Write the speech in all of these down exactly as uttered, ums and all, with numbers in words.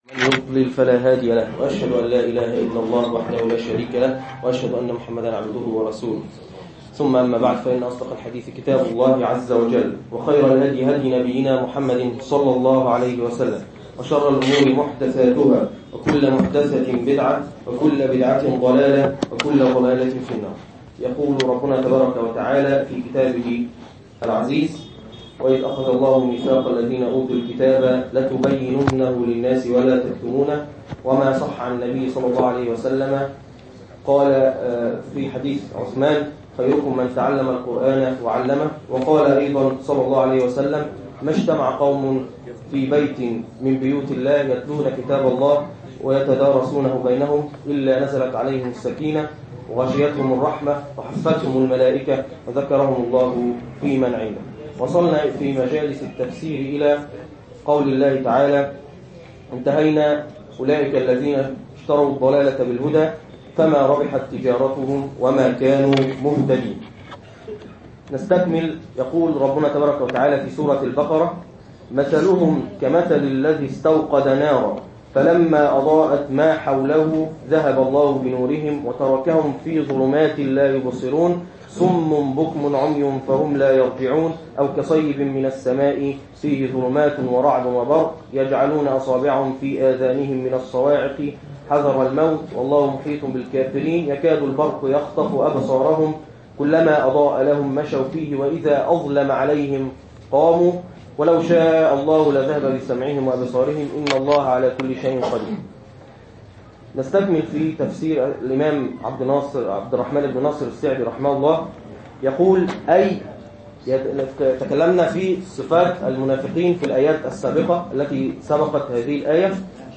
من يضلل فلا هادي له، وأشهد أن لا إله إلا الله وحده لا شريك له، وأشهد أن محمدا عبده ورسوله. ثم أما بعد، فإن أصدق الحديث كتاب الله عز وجل، وخير الهدي هدي نبينا محمد صلى الله عليه وسلم، وشر الأمور محدثاتها، وكل محدثة بدعة، وكل بدعة ضلالة، وكل ضلالة في النار. يقول ربنا تبارك وتعالى في كتابه العزيز: وإذ أخذ الله ميثاق الذين أوتوا الكتاب لتبيننه للناس ولا تكتمونه. وما صح عن النبي صلى الله عليه وسلم قال في حديث عثمان: خيركم من تعلم القرآن وعلمه. وقال أيضا صلى الله عليه وسلم: ما اجتمع قوم في بيت من بيوت الله يتلون كتاب الله ويتدارسونه بينهم إلا نزلت عليهم السكينة وغشيتهم الرحمة وحفتهم الملائكة وذكرهم الله في من عنده. وصلنا في مجالس التفسير إلى قول الله تعالى: انتهينا أولئك الذين اشتروا الضلالة بالهدى فما ربحت تجارتهم وما كانوا مهتدين. نستكمل. يقول ربنا تبارك وتعالى في سورة البقرة: مثلهم كمثل الذي استوقد نارا فلما أضاءت ما حوله ذهب الله بنورهم وتركهم في ظلمات لا يبصرون صم بكم عمي فهم لا يرجعون أو كصيب من السماء فيه ظلمات ورعد وبرق يجعلون أصابعهم في آذانهم من الصواعق حذر الموت والله محيط بالكافرين يكاد البرق يخطف أبصارهم كلما أضاء لهم مشوا فيه وإذا أظلم عليهم قاموا ولو شاء الله لذهب بسمعهم وأبصارهم إن الله على كل شيء قدير. نستكمل في تفسير الإمام عبد الناصر عبد الرحمن بن ناصر السعدي رحمه الله. يقول: أي تكلمنا في صفات المنافقين في الآيات السابقة التي سبقت هذه الآية،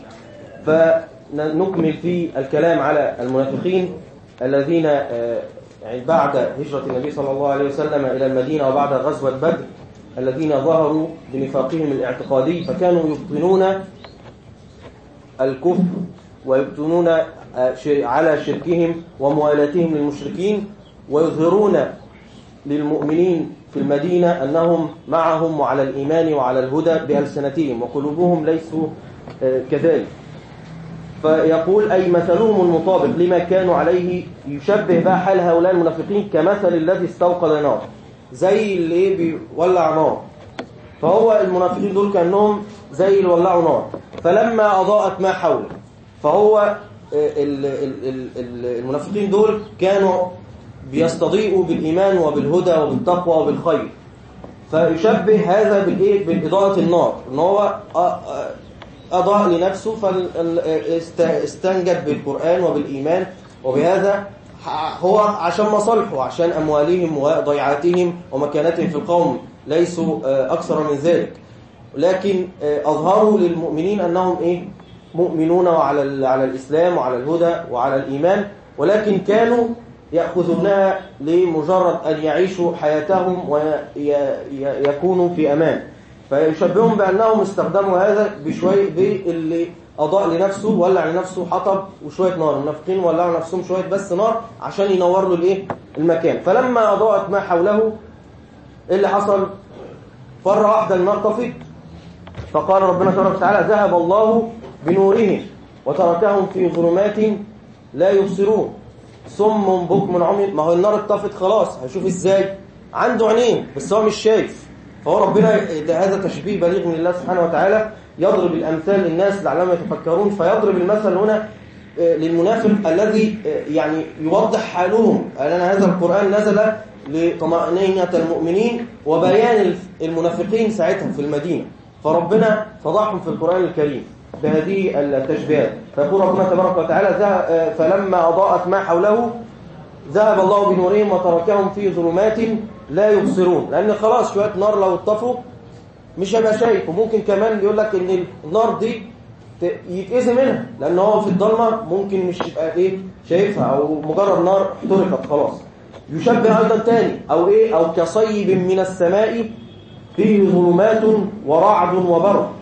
فنكمل في الكلام على المنافقين الذين يعني بعد هجرة النبي صلى الله عليه وسلم إلى المدينة وبعد غزوة بدر، الذين ظهروا بنفاقهم الاعتقادي فكانوا يبطنون الكفر ويبطنون على شركهم وموالاتهم للمشركين ويظهرون للمؤمنين في المدينة أنهم معهم وعلى الإيمان وعلى الهدى بألسنتهم وقلوبهم ليسوا كذلك. فيقول: أي مثلهم المطابق لما كانوا عليه. يشبه بقى حال هؤلاء المنافقين كمثل الذي استوقد نار، زي اللي بيولع نار. فهو المنافقين دول كأنهم زي اللي ولعوا نار فلما أضاءت ما حوله. فهو المنافقين دول كانوا بيستضيئوا بالإيمان وبالهدى وبالتقوى وبالخير، فيشبه هذا بالإيه؟ بالإضاءة النار، إن هو أضاء لنفسه فاستنجد بالقرآن وبالإيمان، وبهذا هو عشان مصالحه، عشان أموالهم وضيعاتهم ومكانتهم في القوم ليسوا أكثر من ذلك، لكن أظهروا للمؤمنين أنهم إيه؟ مؤمنون وعلى على الإسلام وعلى الهدى وعلى الإيمان، ولكن كانوا يأخذونها لمجرد أن يعيشوا حياتهم ويكونوا في أمان. فيشبههم بأنهم استخدموا هذا بشوية باللي أضاء لنفسه ولع لنفسه حطب وشوية نار. المنافقين ولعوا نفسهم شوية بس نار عشان ينور له الإيه؟ المكان. فلما أضاءت ما حوله اللي حصل مرة واحدة النار طفت. فقال ربنا تبارك وتعالى: ذهب الله بنورهم وتركهم في ظلمات لا يبصرون صم بكم عمي. ما هو النار اتطفت خلاص، هيشوف ازاي؟ عنده عينين بس هو مش شايف. فهو ربنا هذا تشبيه بليغ من الله سبحانه وتعالى، يضرب الأمثال للناس لعلهم يتفكرون. فيضرب المثل هنا للمنافق الذي يعني يوضح حالهم، أن هذا القرآن نزل لطمأنينة المؤمنين وبيان المنافقين ساعتها في المدينة، فربنا فضحهم في القرآن الكريم بهذه التشبيهات. فيقول ربنا تبارك وتعالى: فلما أضاءت ما حوله ذهب الله بنورهم وتركهم في ظلمات لا يبصرون. لأن خلاص شوية نار لو اتطفوا مش هيبقى شايف، وممكن كمان بيقول لك إن النار دي يتأذي منها، لأن هو في الضلمة ممكن مش يبقى إيه شايفها، أو مجرد نار احترقت خلاص. يشبه أيضا تاني أو إيه أو كصيب من السماء فيه ظلمات ورعد وبرق.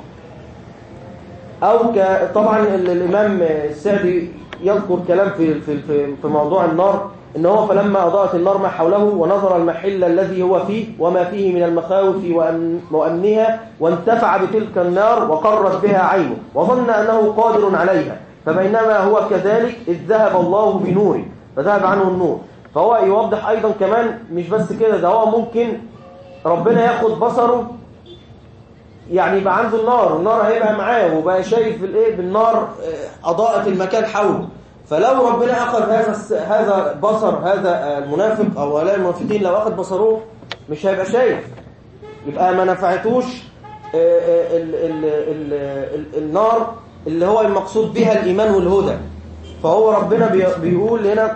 أو ك... طبعا الإمام السعدي يذكر كلام في في في موضوع النار إن هو فلما أضاءت النار ما حوله ونظر المحل الذي هو فيه وما فيه من المخاوف وأمنها وانتفع بتلك النار وقرت بها عينه وظن أنه قادر عليها، فبينما هو كذلك إذ ذهب الله بنوره فذهب عنه النور. فهو يوضح أيضا كمان مش بس كده، ده هو ممكن ربنا ياخد بصره، يعني يبقى عنده النار والنار هيبقى معاه وبقى شايف بالايه بالنار أضاءت المكان حوله. فلو ربنا أخذ هذا هذا بصر هذا المنافق أو هؤلاء المنافقين، لو أخذ بصره مش هيبقى شايف، يبقى ما نفعتوش ال ال ال ال النار اللي هو المقصود بها الإيمان والهدى. فهو ربنا بيقول هنا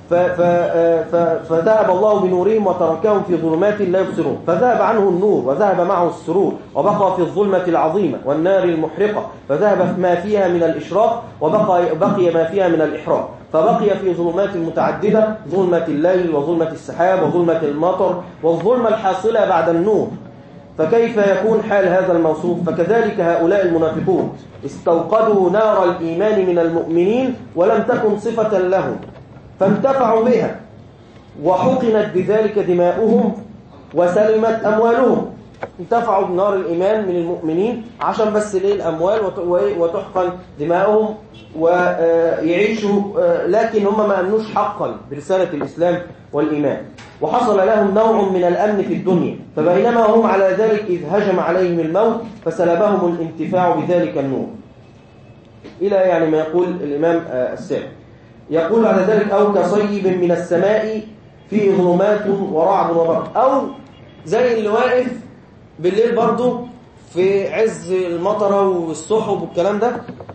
فذهب الله بنورهم وتركهم في ظلمات لا يبصرون، فذهب عنه النور وذهب معه السرور وبقى في الظلمة العظيمة والنار المحرقة، فذهب ما فيها من الإشراق وبقى بقي ما فيها من الإحراق، فبقي في ظلمات متعددة، ظلمة الليل وظلمة السحاب وظلمة المطر والظلمة الحاصلة بعد النور. فكيف يكون حال هذا الموصوف؟ فكذلك هؤلاء المنافقون استوقدوا نار الإيمان من المؤمنين ولم تكن صفة لهم فانتفعوا بها وحقنت بذلك دماؤهم وسلمت أموالهم. انتفعوا بنار الإيمان من المؤمنين عشان بس ليه الأموال وتحقن دماؤهم ويعيشوا، لكن هم ما أمنوش حقا برسالة الإسلام والإيمان، وحصل لهم نوع من الأمن في الدنيا. فبينما هم على ذلك إذ هجم عليهم الموت فسلبهم الانتفاع بذلك النور، إلى يعني ما يقول الإمام السابق. يقول على ذلك أو كصيب من السماء فيه ظلمات ورعد وبرق، أو زي اللي واقف بالليل برضو في عز المطرة والسحب والكلام ده،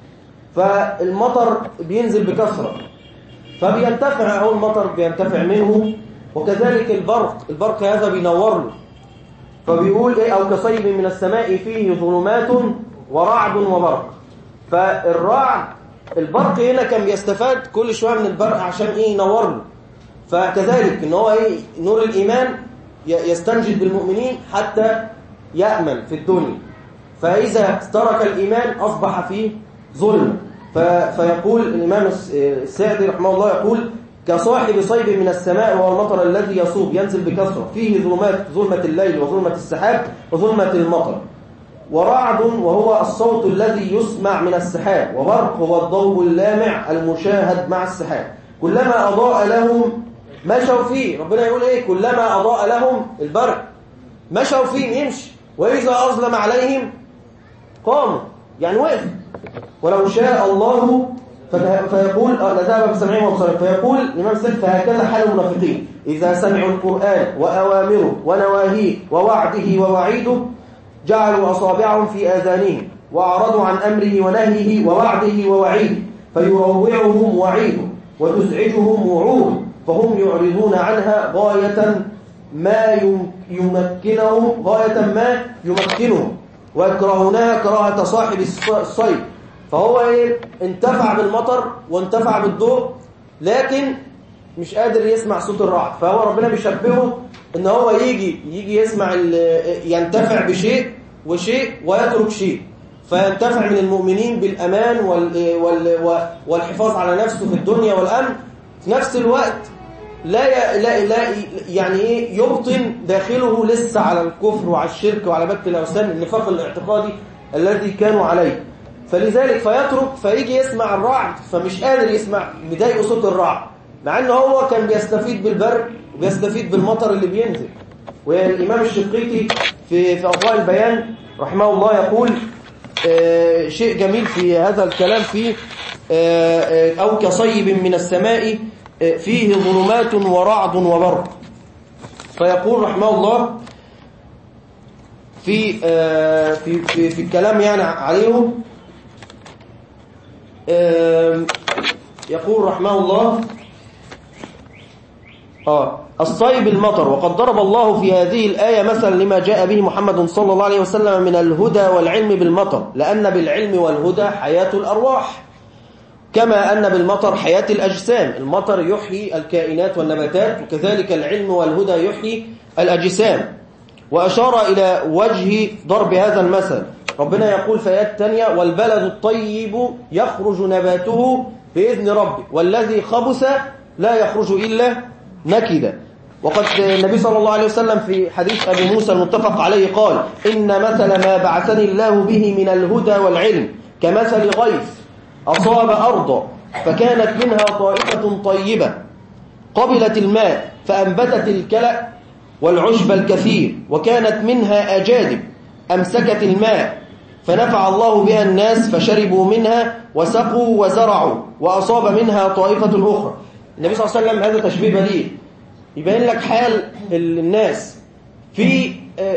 فالمطر بينزل بكثرة فبينتفع، أو المطر بينتفع منه، وكذلك البرق البرق هذا بينور له. فبيقول إيه أو كصيب من السماء فيه ظلمات ورعد وبرق. فالرعد البرق هنا كان بيستفاد كل شوية من البرق عشان إيه ينور له، فكذلك إن هو إيه نور الإيمان يستنجد بالمؤمنين حتى يأمن في الدنيا، فإذا ترك الإيمان أصبح فيه ظلم. فيقول الإمام السعدي رحمه الله يقول كصاحب صيب من السماء وهو المطر الذي يصوب ينزل بكثرة فيه ظلمات، ظلمة الليل وظلمة السحاب وظلمة المطر، ورعد وهو الصوت الذي يسمع من السحاب، وبرق هو الضوء اللامع المشاهد مع السحاب. كلما أضاء لهم مشوا فيه، ربنا يقول إيه كلما أضاء لهم البرق مشوا فيه يمشي، وإذا أظلم عليهم قاموا يعني وقف. ولو شاء الله فيقول لذهب بسمعهم وبصرهم. فيقول الإمام سلف فهكذا حال المنافقين إذا سمعوا القرآن وأوامره ونواهيه ووعده ووعيده جعلوا أصابعهم في آذانهم وأعرضوا عن أمره ونهيه ووعده ووعيده، فيروعهم وعيده وتزعجهم وعوده، فهم يعرضون عنها غاية ما يمكنهم غاية ما يمكنهم ويكرهونها كراهة صاحب الصيد. فهو إيه انتفع بالمطر وانتفع بالضوء، لكن مش قادر يسمع صوت الرعد. فهو ربنا بيشبهه ان هو يجي يجي يسمع ينتفع بشيء وشيء ويترك شيء، فينتفع من المؤمنين بالأمان وال وال والحفاظ على نفسه في الدنيا والأمن، في نفس الوقت لا لا لا يعني ايه يبطن داخله لسه على الكفر وعلى الشرك وعلى بكت الأوثان، النفاق الاعتقادي الذي كانوا عليه. فلذلك فيترك فيجي يسمع الرعد فمش قادر يسمع، بيضايقه صوت الرعد، مع انه هو كان بيستفيد بالبرق وبيستفيد بالمطر اللي بينزل. والإمام الشنقيطي في في أضواء البيان رحمه الله يقول آه شيء جميل في هذا الكلام فيه آه آه أو كصيب من السماء آه فيه ظلمات ورعد وبرق. فيقول رحمه الله في آه في في في الكلام يعني عليهم آه يقول رحمه الله آه الصيب المطر. وقد ضرب الله في هذه الآية مثلا لما جاء به محمد صلى الله عليه وسلم من الهدى والعلم بالمطر، لأن بالعلم والهدى حياة الأرواح، كما أن بالمطر حياة الأجسام. المطر يحيي الكائنات والنباتات، وكذلك العلم والهدى يحيي الأجسام. وأشار إلى وجه ضرب هذا المثل ربنا يقول في آيات تانية والبلد الطيب يخرج نباته بإذن ربه والذي خبث لا يخرج إلا نكدا. وقد النبي صلى الله عليه وسلم في حديث أبي موسى المتفق عليه قال إن مثل ما بعثني الله به من الهدى والعلم كمثل غيث أصاب أرضا فكانت منها طائفة طيبة قبلت الماء فأنبتت الكلأ والعشب الكثير، وكانت منها أجادب أمسكت الماء فنفع الله بها الناس فشربوا منها وسقوا وزرعوا وأصاب منها طائفة أخرى. النبي صلى الله عليه وسلم هذا تشبيه بليغ يبين لك حال الناس في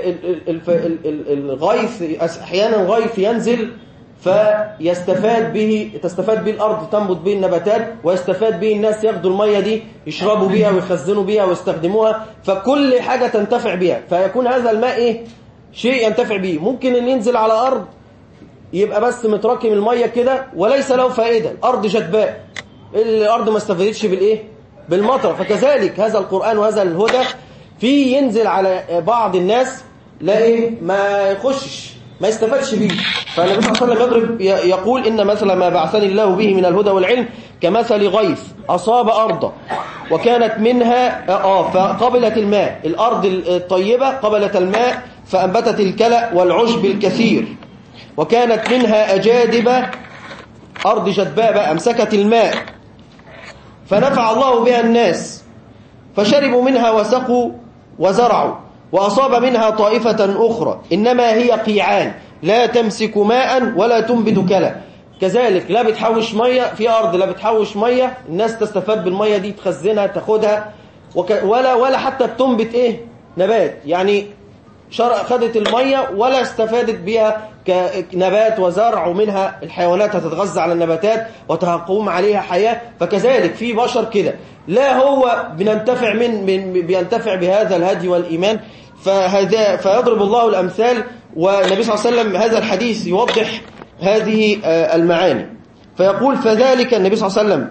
الغيث. أحيانا غيث ينزل فيستفاد به تستفاد به الأرض تنبت به النباتات، ويستفاد به الناس ياخدوا المية دي يشربوا بها ويخزنوا بها ويستخدموها، فكل حاجة تنتفع بها. فيكون هذا الماء إيه؟ شيء ينتفع به. ممكن أن ينزل على أرض يبقى بس متراكم المية كده وليس له فائدة، الأرض جدباء، الأرض ما استفادتش بالإيه؟ بالمطر. فكذلك هذا القرآن وهذا الهدى في ينزل على بعض الناس لا إيه؟ ما يخشش ما يستفادش به. فالنبي صلى الله عليه وسلم يضرب يقول إن مثل ما بعثني الله به من الهدى والعلم كمثل غيث أصاب أرضا وكانت منها آه فقبلت الماء، الأرض الطيبة قبلت الماء فأنبتت الكلأ والعشب الكثير، وكانت منها أجادب أرض جدباء أمسكت الماء فنفع الله بها الناس فشربوا منها وسقوا وزرعوا وأصاب منها طائفة أخرى إنما هي قيعان لا تمسك ماء ولا تنبت كلأ. كذلك لا بتحوش مية في أرض، لا بتحوش مية الناس تستفاد بالمية دي تخزنها تاخدها ولا ولا حتى بتنبت إيه نبات، يعني خدت المية ولا استفادت بها كنبات وزرع، ومنها الحيوانات هتتغذى على النباتات وتقوم عليها حياة. فكذلك في بشر كده لا هو بننتفع من, من بينتفع بهذا الهدي والإيمان. فهذا فيضرب الله الأمثال، والنبي صلى الله عليه وسلم هذا الحديث يوضح هذه المعاني. فيقول فذلك النبي صلى الله عليه وسلم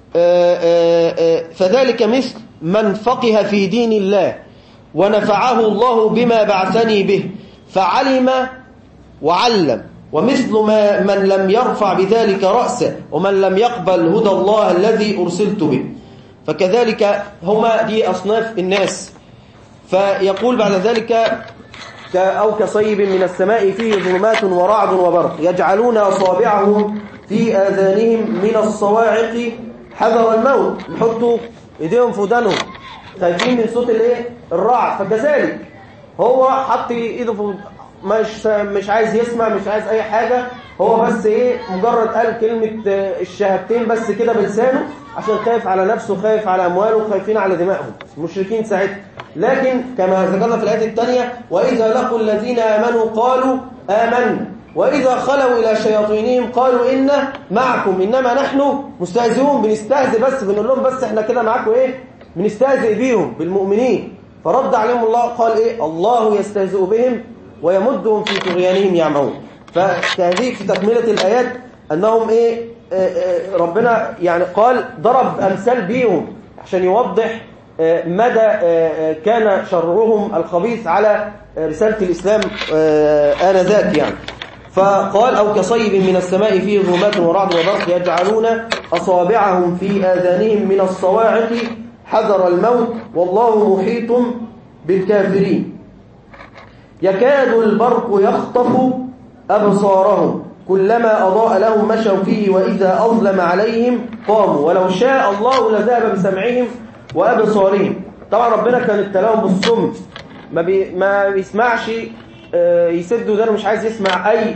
فذلك مثل من فقه في دين الله ونفعه الله بما بعثني به فعلم وعلم، ومثل ما من لم يرفع بذلك رأسه ومن لم يقبل هدى الله الذي أرسلت به. فكذلك هما دي أصناف الناس. فيقول بعد ذلك أو كصيب من السماء فيه ظلمات ورعد وبرق يجعلون أصابعهم في آذانهم من الصواعق حذر الموت، يحطوا إيديهم في ودانهم خايفين من صوت الايه الرعد. فكذلك هو حط ايده في مش مش عايز يسمع مش عايز اي حاجه، هو بس ايه مجرد قال كلمه الشهادتين بس كده بلسانه عشان خايف على نفسه خايف على امواله خايفين على دمائهم المشركين ساعتها. لكن كما ذكرنا في الايه الثانيه واذا لقوا الذين امنوا قالوا آمنا واذا خلوا الى شياطينهم قالوا إنا معكم انما نحن مستهزئون، بنستهزئ بس بنقول لهم بس احنا كده معاكم ايه بنستهزئ بيهم بالمؤمنين. فرد عليهم الله قال ايه الله يستهزئ بهم ويمدهم في طغيانهم يعمهون. فهذه في تكملة الآيات أنهم إيه آه ربنا يعني قال ضرب أمثال بيهم عشان يوضح آه مدى آه كان شرهم الخبيث على رسالة الإسلام آنذاك يعني. فقال أو كصيب من السماء فيه ظلمات ورعد وبرق يجعلون أصابعهم في آذانهم من الصواعق حذر الموت والله محيط بالكافرين يكاد البرق يخطف أبصارهم كلما أضاء لهم مشوا فيه وإذا أظلم عليهم قاموا ولو شاء الله لذهب بسمعهم وأبصارهم. طبعا ربنا كان ابتلاهم بالصم ما, بي ما بيسمعش يسد ودانه مش عايز يسمع أي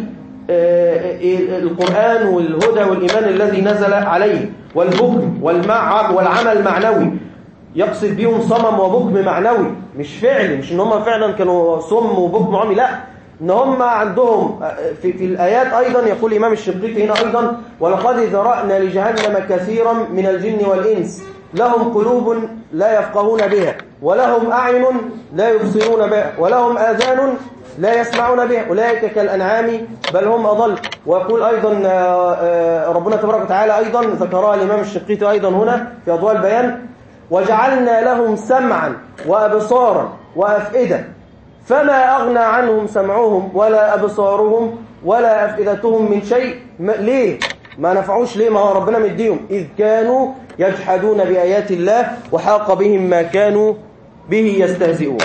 القرآن والهدى والإيمان الذي نزل عليه والبكم والعمل المعنوي. يقصد بيهم صمم وبكم معنوي مش فعلي، مش ان هم فعلا كانوا صم وبكم عمي، لا ان هم عندهم في, في الآيات أيضا يقول الإمام الشنقيطي هنا أيضا ولقد ذرأنا لجهنم كثيرا من الجن والإنس لهم قلوب لا يفقهون بها ولهم أعين لا يبصرون بها ولهم آذان لا يسمعون بها أولئك كالأنعام بل هم أضل. ويقول أيضا ربنا تبارك وتعالى أيضا ذكرها الإمام الشنقيطي أيضا هنا في أضواء البيان وجعلنا لهم سمعا وأبصارا وأفئدة فما أغنى عنهم سمعهم ولا أبصارهم ولا أفئدتهم من شيء. ليه؟ ما نفعوش ليه؟ ما هو ربنا مديهم. إذ كانوا يجحدون بآيات الله وحاق بهم ما كانوا به يستهزئون.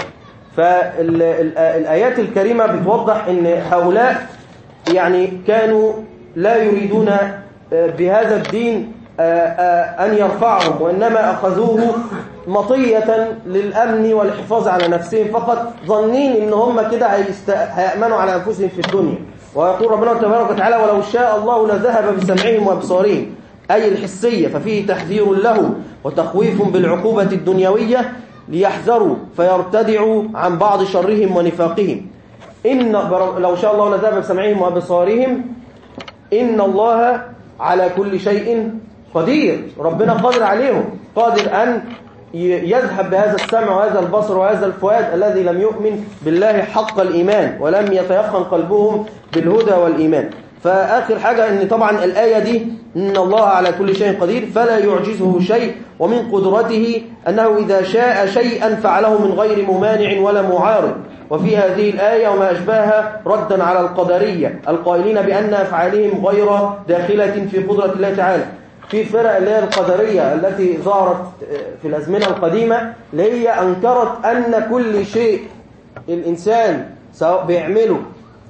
فالآيات الكريمة بتوضح أن هؤلاء يعني كانوا لا يريدون بهذا الدين أن يرفعهم، وإنما أخذوه مطية للأمن والحفاظ على نفسهم فقط، ظنين إن هم كده هيأمنوا على أنفسهم في الدنيا. ويقول ربنا تبارك وتعالى: ولو شاء الله لذهب بسمعهم وأبصارهم، أي الحسية، ففيه تحذير له وتخويف بالعقوبة الدنيوية ليحذروا فيرتدعوا عن بعض شرهم ونفاقهم. إن لو شاء الله لذهب بسمعهم وأبصارهم، إن الله على كل شيء قدير. ربنا قادر عليهم، قادر أن يذهب بهذا السمع وهذا البصر وهذا الفؤاد الذي لم يؤمن بالله حق الإيمان ولم يتيقن قلبهم بالهدى والإيمان. فآخر حاجة أن طبعا الآية دي إن الله على كل شيء قدير، فلا يعجزه شيء، ومن قدرته أنه إذا شاء شيئا فعله من غير ممانع ولا معارض. وفي هذه الآية وما أشباهها ردا على القدرية القائلين بأن أفعالهم غير داخلة في قدرة الله تعالى. في فرق اللي هي القدرية التي ظهرت في الأزمنة القديمة، اللي هي أنكرت أن كل شيء الإنسان سواء بيعمله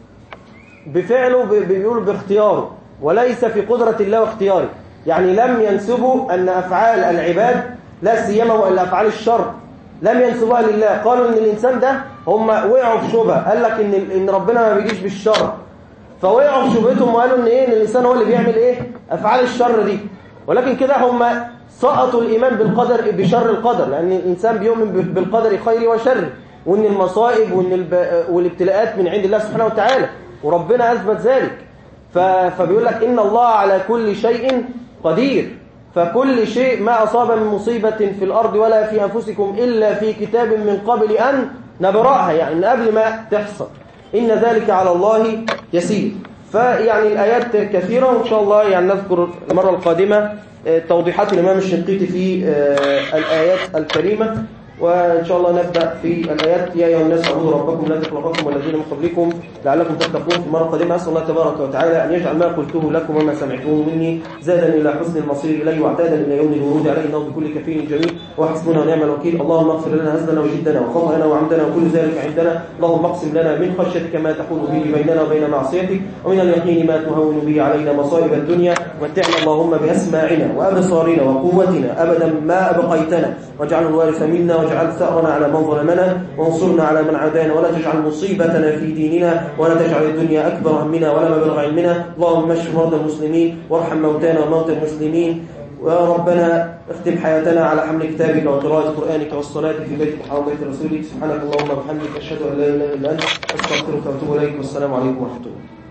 بفعله بيقولوا باختياره وليس في قدرة الله واختياره. يعني لم ينسبوا أن أفعال العباد لا سيما وإلا أفعال الشر لم ينسبوها لله. قالوا إن الإنسان ده هم وقعوا في شبهة، قال لك إن إن ربنا ما بيجيش بالشر، فوقعوا في شبهتهم وقالوا إن إيه إن الإنسان هو اللي بيعمل إيه أفعال الشر دي. ولكن كده هم سقطوا الإيمان بالقدر بشر القدر، لأن الإنسان بيؤمن بالقدر خير وشر، وإن المصائب وإن والابتلاءات من عند الله سبحانه وتعالى، وربنا أثبت ذلك. فبيقول لك إن الله على كل شيء قدير، فكل شيء ما أصاب من مصيبة في الأرض ولا في أنفسكم إلا في كتاب من قبل أن نبرأها، يعني قبل ما تحصل، إن ذلك على الله يسير. فيعني الآيات كثيرة، وإن شاء الله يعني نذكر المرة القادمة توضيحات الإمام الشنقيطي في الآيات الكريمة. وإن شاء الله نبدأ في الآيات: يا أيها الناس اعبدوا ربكم الذي خلقكم والذين من قبلكم لعلكم تتقون. في المرة القادمة أسأل الله تبارك وتعالى أن يجعل ما قلته لكم وما سمعتوه مني زادا إلى حسن المصير إليه وعتادا إلى يوم الورود عليه، إنه بكل كفيل جميل وحسبنا ونعم الوكيل. اللهم اغفر لنا هزلنا وجدنا وخطأنا وعمدنا وكل ذلك عندنا. اللهم اقسم لنا من خشيتك ما تحول به بيننا وبين معصيتك، ومن اليقين ما تهون به علينا مصائب الدنيا. متعنا اللهم بأسماعنا وأبصارنا وقوتنا أبدا ما أبقيتنا، واجعل الوارث منا، واجعل ثأرنا على من ظلمنا، وانصرنا على من عادانا، ولا تجعل مصيبتنا في ديننا، ولا تجعل الدنيا أكبر همنا ولا مبلغ علمنا. اللهم اشف مرضى المسلمين وارحم موتانا وموتى المسلمين. وربنا اختم حياتنا على حمل كتابك وقراءة قرآنك والصلاة في بيتك وحول بيت رسولك. سبحانك اللهم وبحمدك، أشهد أن لا إله إلا أنت، أستغفرك وأتوب إليك، والسلام عليكم ورحمة الله.